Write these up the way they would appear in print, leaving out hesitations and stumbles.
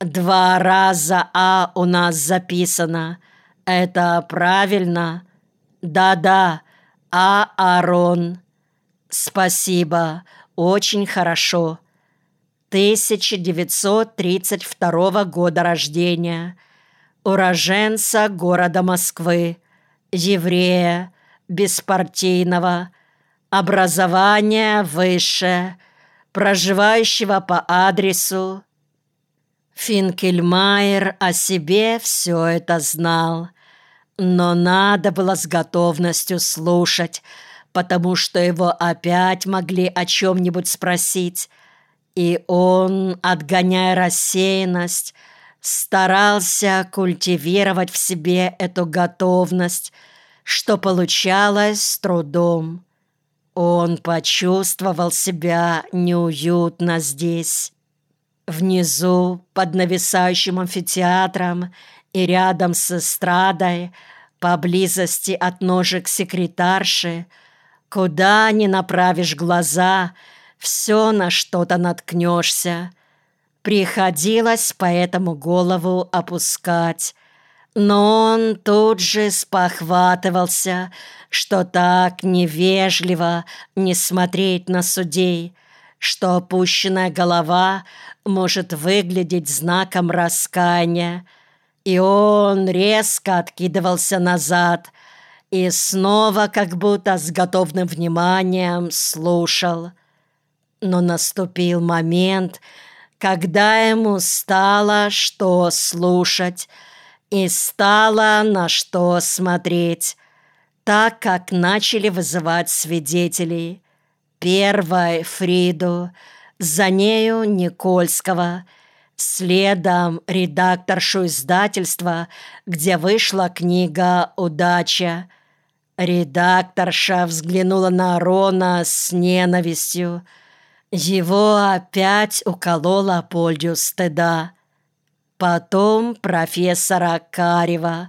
2 раза «а» у нас записано. Это правильно? Да-да, Аарон. Спасибо, очень хорошо. 1932 года рождения. Уроженца города Москвы. Еврея, беспартийного. Образование высшее. Проживающего по адресу. Финкельмайер о себе все это знал, но надо было с готовностью слушать, потому что его опять могли о чем-нибудь спросить, и он, отгоняя рассеянность, старался культивировать в себе эту готовность, что получалось с трудом. Он почувствовал себя неуютно здесь. Внизу, под нависающим амфитеатром и рядом с эстрадой, поблизости от ножек секретарши, куда ни направишь глаза, все на что-то наткнешься. Приходилось поэтому голову опускать, но он тут же спохватывался, что так невежливо не смотреть на судей, что опущенная голова может выглядеть знаком раскаяния, и он резко откидывался назад и снова как будто с готовным вниманием слушал. Но наступил момент, когда ему стало что слушать и стало на что смотреть, так как начали вызывать свидетелей. Первой Фриду, за нею Никольского, следом редакторшу издательства, где вышла книга «Удача». Редакторша взглянула на Арона с ненавистью. Его опять уколола полдью стыда. Потом профессора Карева.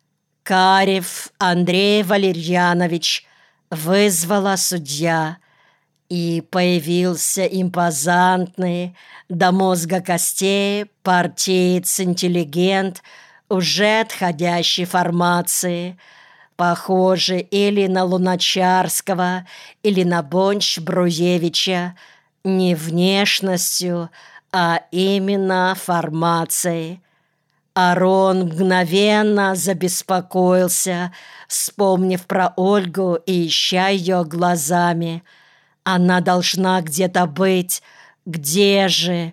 Карев Андрей Валерьянович вызвала судья, и появился импозантный, до мозга костей, партиец-интеллигент, уже отходящей формации, похожий или на Луначарского, или на Бонч-Бруевича, не внешностью, а именно формацией. Арон мгновенно забеспокоился, вспомнив про Ольгу и ища ее глазами. Она должна где-то быть. Где же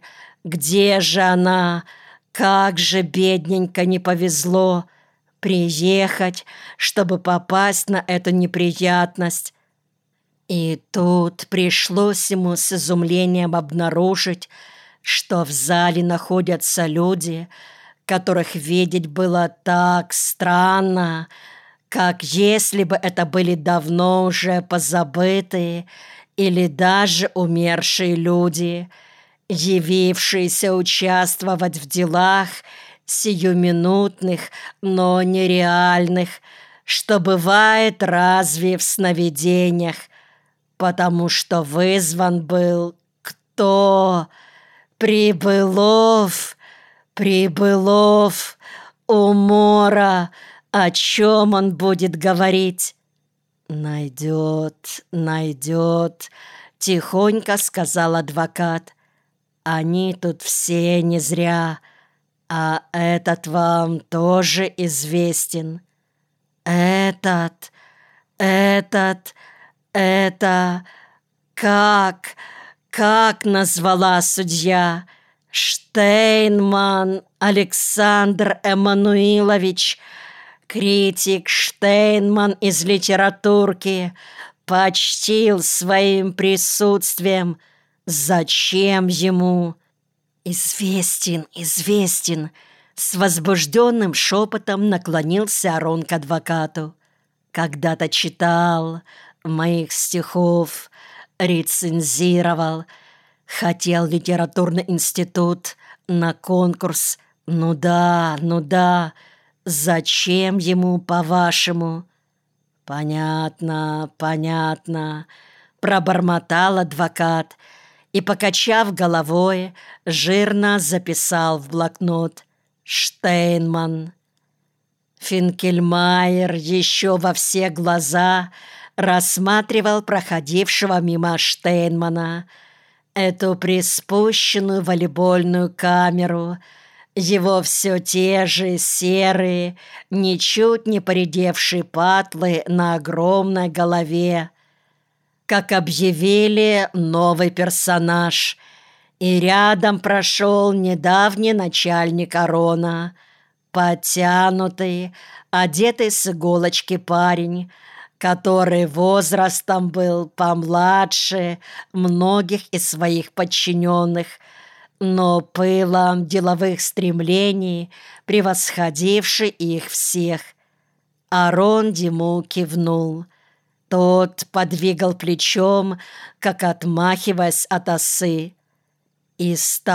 она? Как же бедненько не повезло приехать, чтобы попасть на эту неприятность. И тут пришлось ему с изумлением обнаружить, что в зале находятся люди, которых видеть было так странно, как если бы это были давно уже позабытые или даже умершие люди, явившиеся участвовать в делах сиюминутных, но нереальных, что бывает разве в сновидениях, потому что вызван был кто? Прибылов, умора. О чем он будет говорить? «Найдет», — тихонько сказал адвокат. «Они тут все не зря, а этот вам тоже известен». «Это как назвала судья? Штейнман Александр Эммануилович, критик Штейнман из литературки, почтил своим присутствием. Зачем ему?» «Известен», с возбужденным шепотом наклонился Арон к адвокату. «Когда-то читал моих стихов, рецензировал, хотел в литературный институт на конкурс. Ну да, зачем ему, по-вашему?» «Понятно», — пробормотал адвокат и, покачав головой, жирно записал в блокнот: «Штейнман». Финкельмайер еще во все глаза рассматривал проходившего мимо Штейнмана, эту приспущенную волейбольную камеру, его все те же серые, ничуть не поредевшие патлы на огромной голове. Как объявили новый персонаж, и рядом прошел недавний начальник Арона, подтянутый, одетый с иголочки парень, который возрастом был помладше многих из своих подчиненных, но пылом деловых стремлений превосходивший их всех. Арон Диму кивнул. Тот подвигал плечом, как отмахиваясь от осы. И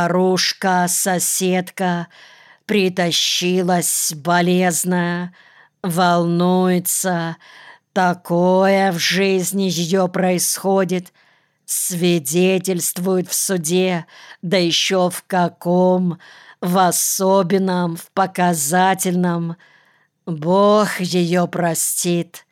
старушка-соседка притащилась болезная, волнуется. Такое в жизни ее происходит, свидетельствует в суде, да еще в каком, в особенном, в показательном. Бог ее простит.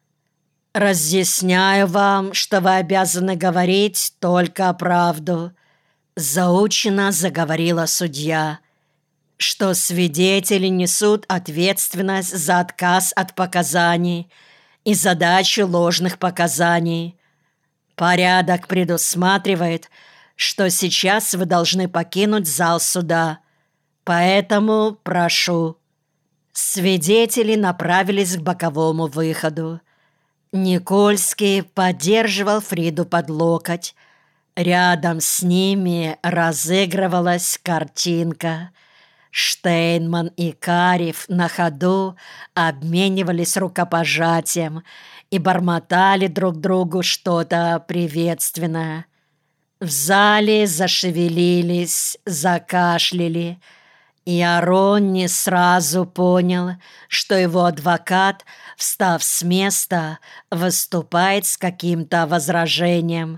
Разъясняю вам, что вы обязаны говорить только правду. Заучено заговорила судья, что свидетели несут ответственность за отказ от показаний и за дачу ложных показаний. Порядок предусматривает, что сейчас вы должны покинуть зал суда. Поэтому прошу». Свидетели направились к боковому выходу. Никольский поддерживал Фриду под локоть. Рядом с ними разыгрывалась картинка. Штейнман и Карев на ходу обменивались рукопожатием и бормотали друг другу что-то приветственное. В зале зашевелились, закашляли, и Арон не сразу понял, что его адвокат, встав с места, выступает с каким-то возражением.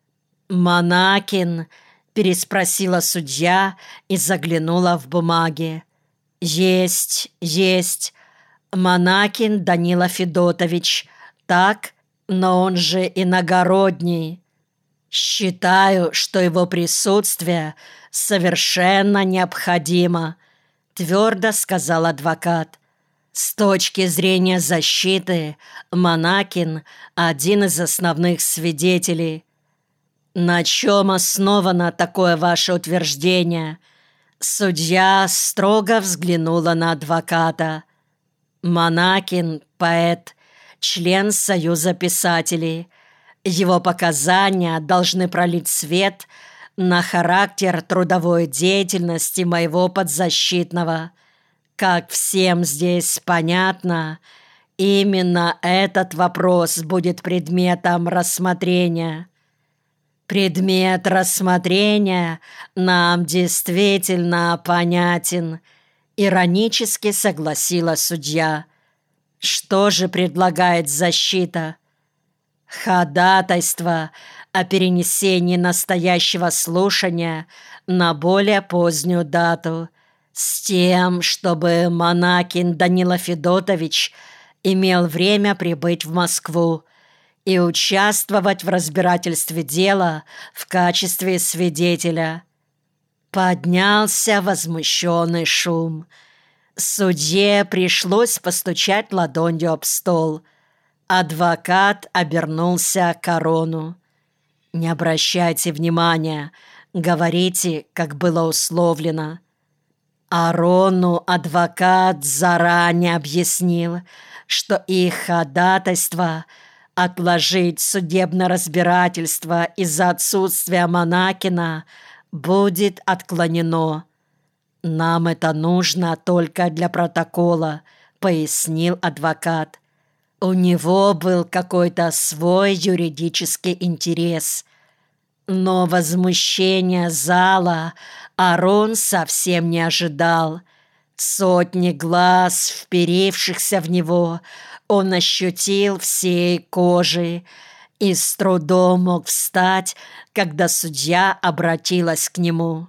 «Монакин?» — переспросила судья и заглянула в бумаги. «Есть, есть. Монакин Данила Федотович. Так, но он же иногородний. Считаю, что его присутствие совершенно необходимо», — твердо сказал адвокат. «С точки зрения защиты, Монакин — один из основных свидетелей». «На чем основано такое ваше утверждение?» Судья строго взглянула на адвоката. «Монакин — поэт, член Союза писателей. Его показания должны пролить свет на характер трудовой деятельности моего подзащитного. Как всем здесь понятно, именно этот вопрос будет предметом рассмотрения». «Предмет рассмотрения нам действительно понятен», — иронически согласилась судья. «Что же предлагает защита?» «Ходатайство о перенесении настоящего слушания на более позднюю дату, с тем, чтобы Монакин Данила Федотович имел время прибыть в Москву и участвовать в разбирательстве дела в качестве свидетеля». Поднялся возмущенный шум. Судье пришлось постучать ладонью об стол. Адвокат обернулся к Арону. «Не обращайте внимания, говорите, как было условлено». Арону адвокат заранее объяснил, что их ходатайство отложить судебное разбирательство из-за отсутствия Монакина будет отклонено. «Нам это нужно только для протокола», — пояснил адвокат. У него был какой-то свой юридический интерес. Но возмущения зала Арон совсем не ожидал. Сотни глаз, вперившихся в него, он ощутил всей кожей, и с трудом мог встать, когда судья обратилась к нему.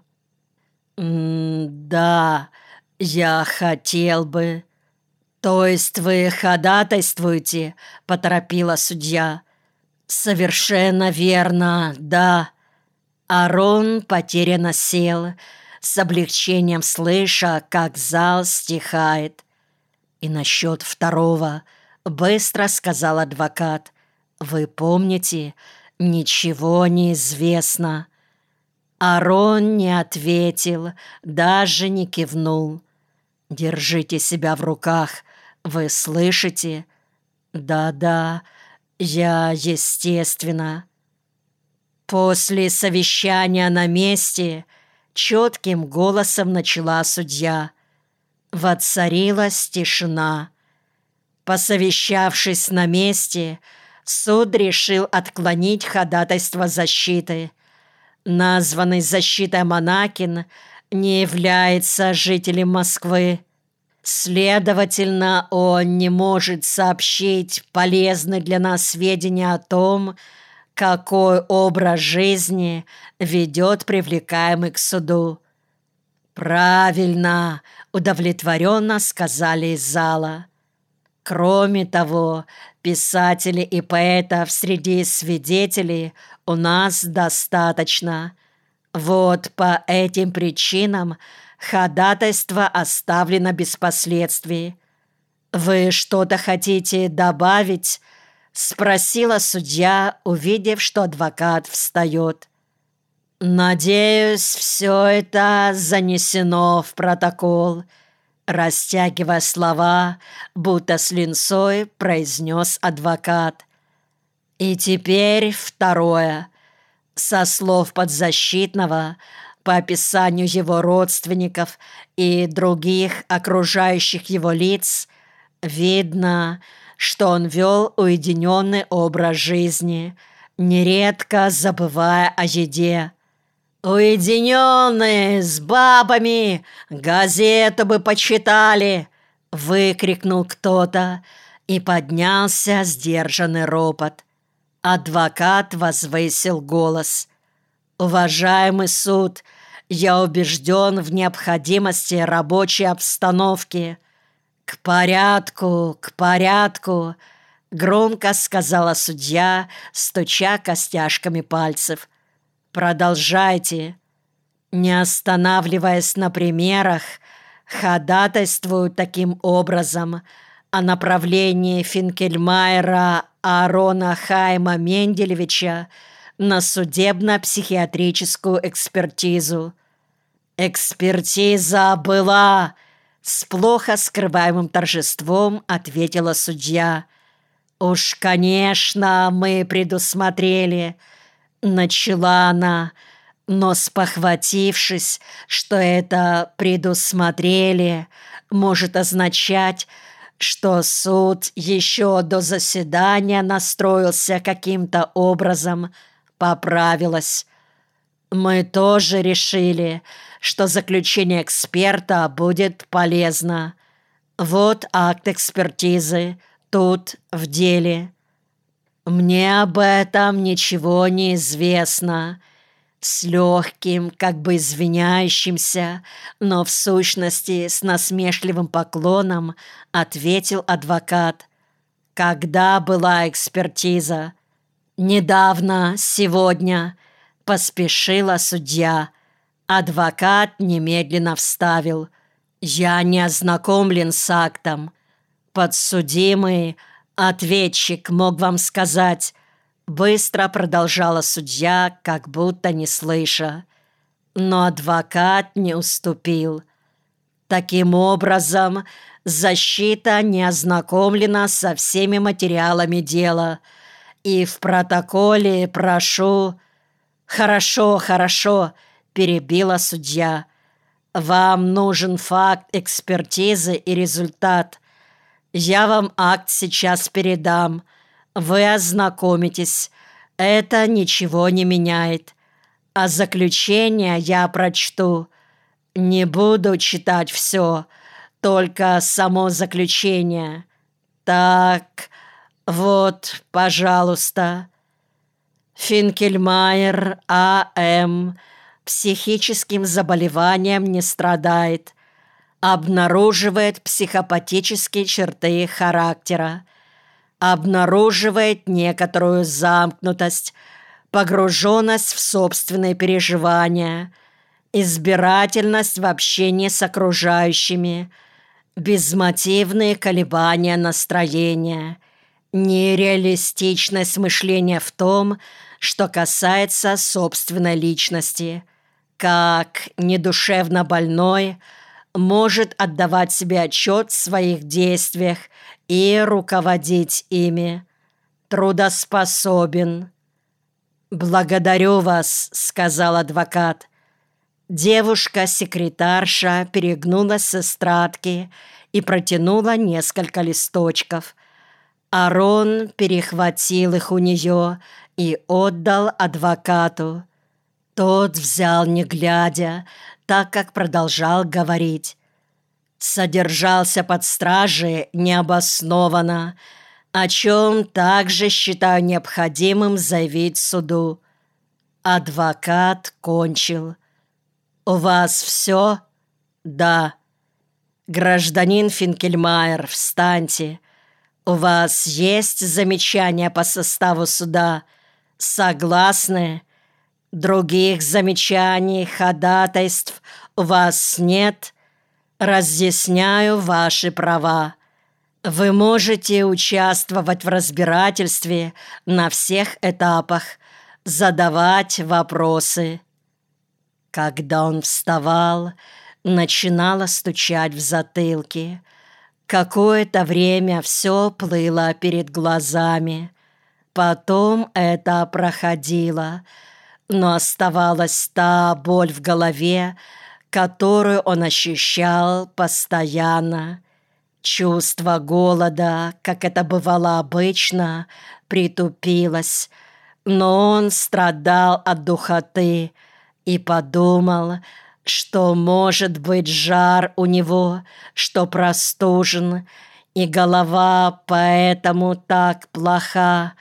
«Да, я хотел бы...» «То есть вы ходатайствуете?» — поторопила судья. «Совершенно верно, да». Арон потерянно сел, с облегчением слыша, как зал стихает. «И насчет второго», — быстро сказал адвокат. «Вы помните, ничего не известно». Арон не ответил, даже не кивнул. «Держите себя в руках, вы слышите?» «Да-да, я, естественно». После совещания на месте четким голосом начала судья. Воцарилась тишина. Посовещавшись на месте, суд решил отклонить ходатайство защиты. Названный защитой Монакин не является жителем Москвы. Следовательно, он не может сообщить полезные для нас сведения о том, какой образ жизни ведет привлекаемый к суду. «Правильно!» — удовлетворенно сказали из зала. «Кроме того, писателей и поэтов среди свидетелей у нас достаточно. Вот по этим причинам ходатайство оставлено без последствий. Вы что-то хотите добавить?» — спросила судья, увидев, что адвокат встает. «Надеюсь, все это занесено в протокол», — растягивая слова, будто с линцой, произнес адвокат. «И теперь второе. Со слов подзащитного, по описанию его родственников и других окружающих его лиц, видно, что он вел уединенный образ жизни, нередко забывая о еде. «Уединенный, с бабами! Газету бы почитали!» — выкрикнул кто-то, и поднялся сдержанный ропот. Адвокат возвысил голос. «Уважаемый суд, я убежден в необходимости рабочей обстановки». «К порядку, к порядку!» — громко сказала судья, стуча костяшками пальцев. «Продолжайте». Не останавливаясь на примерах, ходатайствуют таким образом о направлении Финкельмайера Аарона Хайма Менделевича на судебно-психиатрическую экспертизу. «Экспертиза была!» — с плохо скрываемым торжеством ответила судья. «Уж, конечно, мы предусмотрели», — начала она, но, спохватившись, что это «предусмотрели» может означать, что суд еще до заседания настроился каким-то образом, поправилась. «Мы тоже решили, что заключение эксперта будет полезно. Вот акт экспертизы, тут, в деле». «Мне об этом ничего не известно», — с легким, как бы извиняющимся, но в сущности с насмешливым поклоном ответил адвокат. «Когда была экспертиза?» «Недавно, сегодня», — поспешила судья. Адвокат немедленно вставил. «Я не ознакомлен с актом. Подсудимый, ответчик мог вам сказать». Быстро продолжала судья, как будто не слыша. Но адвокат не уступил. Таким образом, защита не ознакомлена со всеми материалами дела. И в протоколе прошу... «Хорошо, хорошо», — перебила судья. «Вам нужен факт экспертизы и результат. Я вам акт сейчас передам. Вы ознакомитесь. Это ничего не меняет. А заключение я прочту. Не буду читать все, только само заключение. Так, вот, пожалуйста». Финкельмайер А.М. психическим заболеванием не страдает, обнаруживает психопатические черты характера, обнаруживает некоторую замкнутость, погруженность в собственные переживания, избирательность в общении с окружающими, безмотивные колебания настроения, нереалистичность мышления в том, что касается собственной личности, как недушевно больной может отдавать себе отчет в своих действиях и руководить ими, трудоспособен. «Благодарю вас», — сказал адвокат. Девушка-секретарша перегнулась с эстрадки и протянула несколько листочков. Арон перехватил их у нее и отдал адвокату. Тот взял, не глядя, так как продолжал говорить. Содержался под стражей необоснованно, о чем также считаю необходимым заявить суду. Адвокат кончил. «У вас все?» «Да». «Гражданин Финкельмайер, встаньте. У вас есть замечания по составу суда? Согласны? Других замечаний, ходатайств у вас нет? Разъясняю ваши права. Вы можете участвовать в разбирательстве на всех этапах, задавать вопросы». Когда он вставал, начинало стучать в затылке. Какое-то время все плыло перед глазами. Потом это проходило, но оставалась та боль в голове, которую он ощущал постоянно. Чувство голода, как это бывало обычно, притупилось, но он страдал от духоты и подумал, что, может быть, жар у него, что простужен, и голова поэтому так плоха,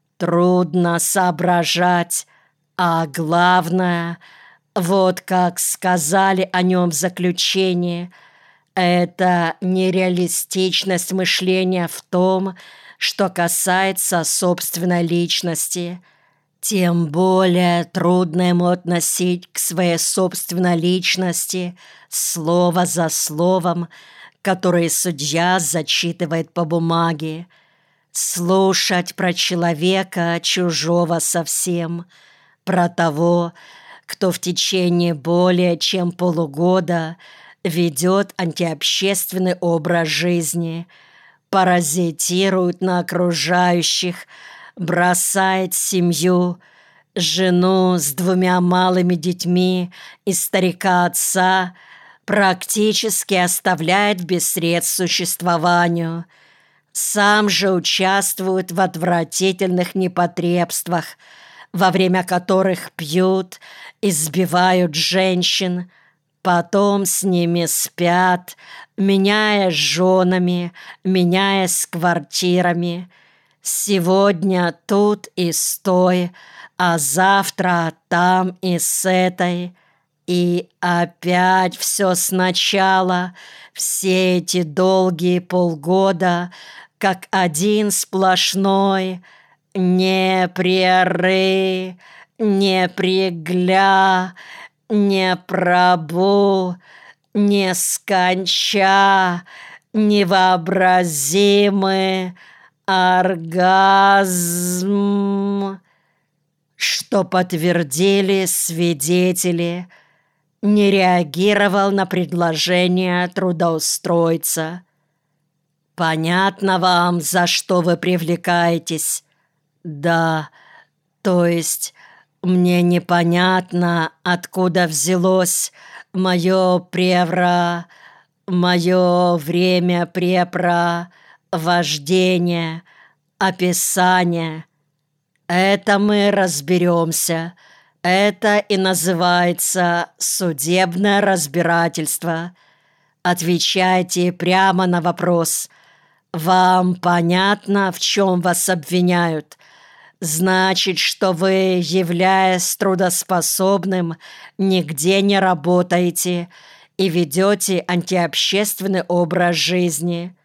трудно соображать, а главное, вот как сказали о нем в заключении, это нереалистичность мышления в том, что касается собственной личности. Тем более трудно ему относить к своей собственной личности слово за словом, которое судья зачитывает по бумаге. Слушать про человека чужого совсем, про того, кто в течение более чем полугода ведет антиобщественный образ жизни, паразитирует на окружающих, бросает семью, жену с 2 малыми детьми и старика-отца, практически оставляет без средств к существованию. Сам же участвует в отвратительных непотребствах, во время которых пьют, избивают женщин, потом с ними спят, меняясь женами, меняясь квартирами. Сегодня тут и с той, а завтра там и с этой. И опять все сначала, все эти долгие полгода, как один сплошной непрерыв, непрегля, непробу, несконча, невообразимый оргазм, что подтвердили свидетели, не реагировал на предложение трудоустроиться. Понятно вам, за что вы привлекаетесь? Да, то есть мне непонятно, откуда взялось мое время препровождения, описание. Это мы разберемся. Это и называется судебное разбирательство. Отвечайте прямо на вопрос. Вам понятно, в чем вас обвиняют? значит, что вы, являясь трудоспособным, нигде не работаете и ведете антиобщественный образ жизни.